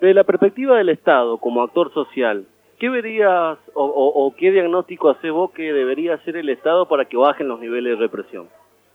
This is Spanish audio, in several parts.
Desde la perspectiva del Estado, como actor social, ¿qué verías o qué diagnóstico haces vos que debería hacer el Estado para que bajen los niveles de represión?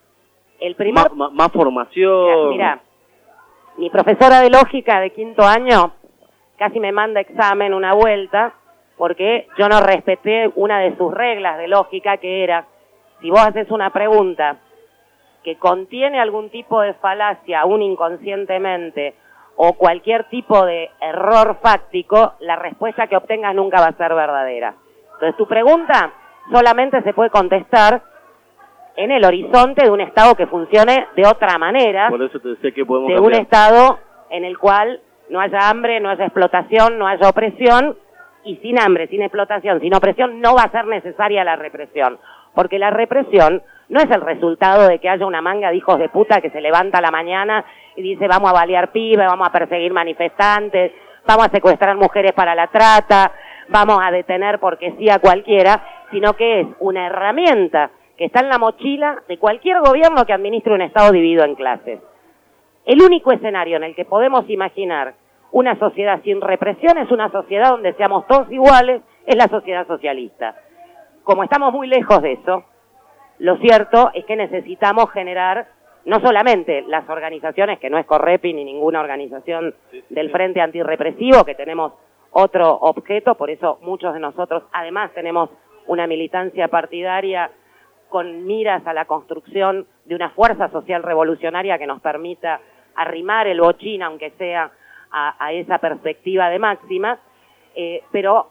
El primer... Más formación. Mira, mi profesora de lógica de 5º año casi me manda examen una vuelta porque yo no respeté una de sus reglas de lógica, que era, si vos haces una pregunta que contiene algún tipo de falacia, aún inconscientemente, o cualquier tipo de error fáctico, la respuesta que obtengas nunca va a ser verdadera. Entonces tu pregunta solamente se puede contestar en el horizonte de un Estado que funcione de otra manera. Por eso te decía que podemos de cambiar. Un Estado en el cual no haya hambre, no haya explotación, no haya opresión, y sin hambre, sin explotación, sin opresión no va a ser necesaria la represión, porque la represión no es el resultado de que haya una manga de hijos de puta que se levanta a la mañana y dice vamos a balear pibes, vamos a perseguir manifestantes, vamos a secuestrar mujeres para la trata, vamos a detener porque sí a cualquiera, sino que es una herramienta que está en la mochila de cualquier gobierno que administre un Estado dividido en clases. El único escenario en el que podemos imaginar una sociedad sin represión es una sociedad donde seamos todos iguales, es la sociedad socialista. Como estamos muy lejos de eso, lo cierto es que necesitamos generar no solamente las organizaciones, que no es Correpi ni ninguna organización del Frente Antirrepresivo, que tenemos otro objeto, por eso muchos de nosotros además tenemos una militancia partidaria con miras a la construcción de una fuerza social revolucionaria que nos permita arrimar el bochín, aunque sea a esa perspectiva de máxima, pero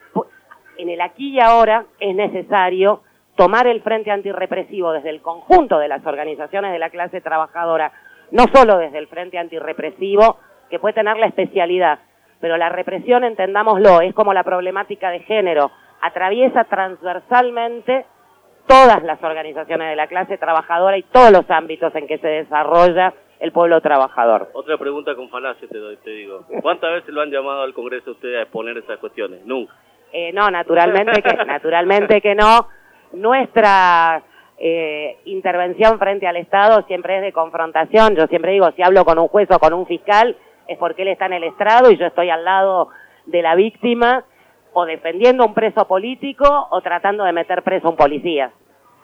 en el aquí y ahora es necesario tomar el Frente Antirrepresivo desde el conjunto de las organizaciones de la clase trabajadora, no solo desde el Frente Antirrepresivo, que puede tener la especialidad, pero la represión, entendámoslo, es como la problemática de género, atraviesa transversalmente todas las organizaciones de la clase trabajadora y todos los ámbitos en que se desarrolla el pueblo trabajador. Otra pregunta con falacia te digo. ¿Cuántas veces lo han llamado al Congreso a ustedes a exponer esas cuestiones? Nunca. No, naturalmente que no. Nuestra intervención frente al Estado siempre es de confrontación. Yo siempre digo, si hablo con un juez o con un fiscal, es porque él está en el estrado y yo estoy al lado de la víctima, o defendiendo a un preso político, o tratando de meter preso a un policía.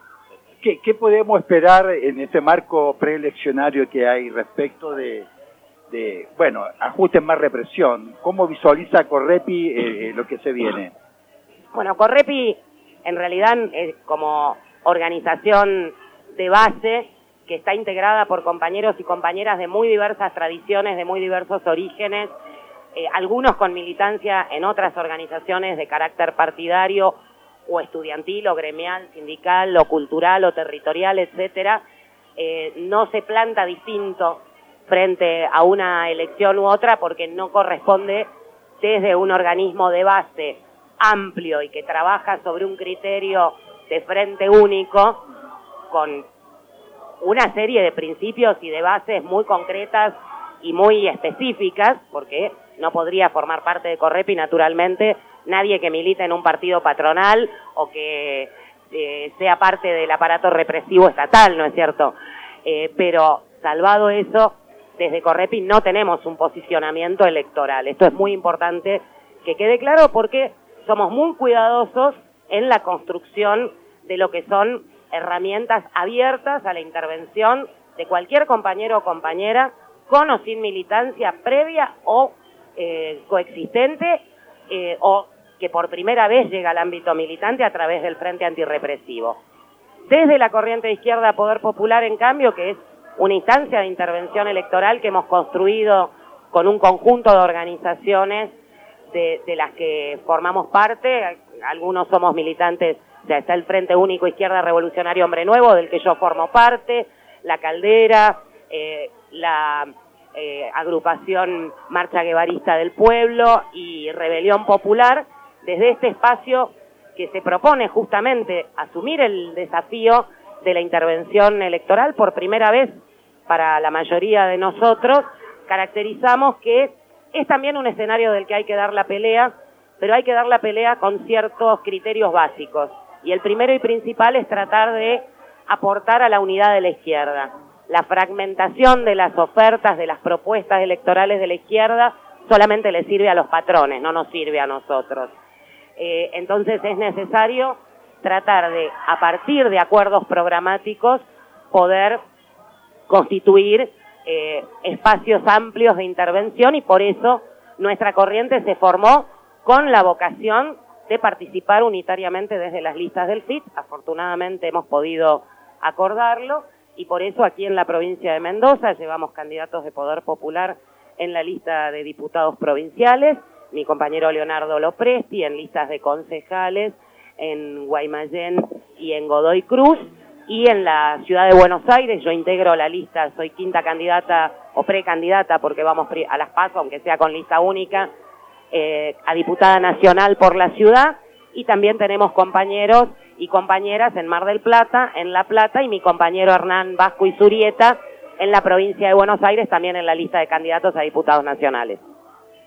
¿Qué podemos esperar en ese marco preeleccionario que hay respecto de ajustes más represión? ¿Cómo visualiza Correpi lo que se viene? Bueno, Correpi en realidad como organización de base que está integrada por compañeros y compañeras de muy diversas tradiciones, de muy diversos orígenes, algunos con militancia en otras organizaciones de carácter partidario o estudiantil o gremial, sindical o cultural o territorial, etcétera, no se planta distinto frente a una elección u otra porque no corresponde desde un organismo de base amplio y que trabaja sobre un criterio de frente único con una serie de principios y de bases muy concretas y muy específicas, porque no podría formar parte de Correpi naturalmente nadie que milite en un partido patronal o que sea parte del aparato represivo estatal, ¿no es cierto? Pero salvado eso, desde Correpi no tenemos un posicionamiento electoral. Esto es muy importante que quede claro porque somos muy cuidadosos en la construcción de lo que son herramientas abiertas a la intervención de cualquier compañero o compañera con o sin militancia previa o coexistente o que por primera vez llega al ámbito militante a través del Frente Antirrepresivo. Desde la corriente de izquierda Poder Popular, en cambio, que es una instancia de intervención electoral que hemos construido con un conjunto de organizaciones de las que formamos parte, algunos somos militantes, ya está el Frente Único Izquierda Revolucionario Hombre Nuevo, del que yo formo parte, La Caldera, la agrupación Marcha Guevarista del Pueblo y Rebelión Popular, desde este espacio que se propone justamente asumir el desafío de la intervención electoral por primera vez para la mayoría de nosotros, caracterizamos que es también un escenario del que hay que dar la pelea, pero hay que dar la pelea con ciertos criterios básicos. Y el primero y principal es tratar de aportar a la unidad de la izquierda. La fragmentación de las ofertas, de las propuestas electorales de la izquierda, solamente le sirve a los patrones, no nos sirve a nosotros. Entonces es necesario tratar de, a partir de acuerdos programáticos, poder constituir espacios amplios de intervención, y por eso nuestra corriente se formó con la vocación de participar unitariamente desde las listas del FIT. Afortunadamente hemos podido acordarlo, y por eso aquí en la provincia de Mendoza llevamos candidatos de Poder Popular en la lista de diputados provinciales, mi compañero Leonardo Lopresti en listas de concejales en Guaymallén y en Godoy Cruz, y en la ciudad de Buenos Aires yo integro la lista, soy quinta candidata o precandidata porque vamos a las PASO, aunque sea con lista única, a diputada nacional por la ciudad, y también tenemos compañeros y compañeras en Mar del Plata, en La Plata, y mi compañero Hernán Vasco Izurieta en la provincia de Buenos Aires, también en la lista de candidatos a diputados nacionales.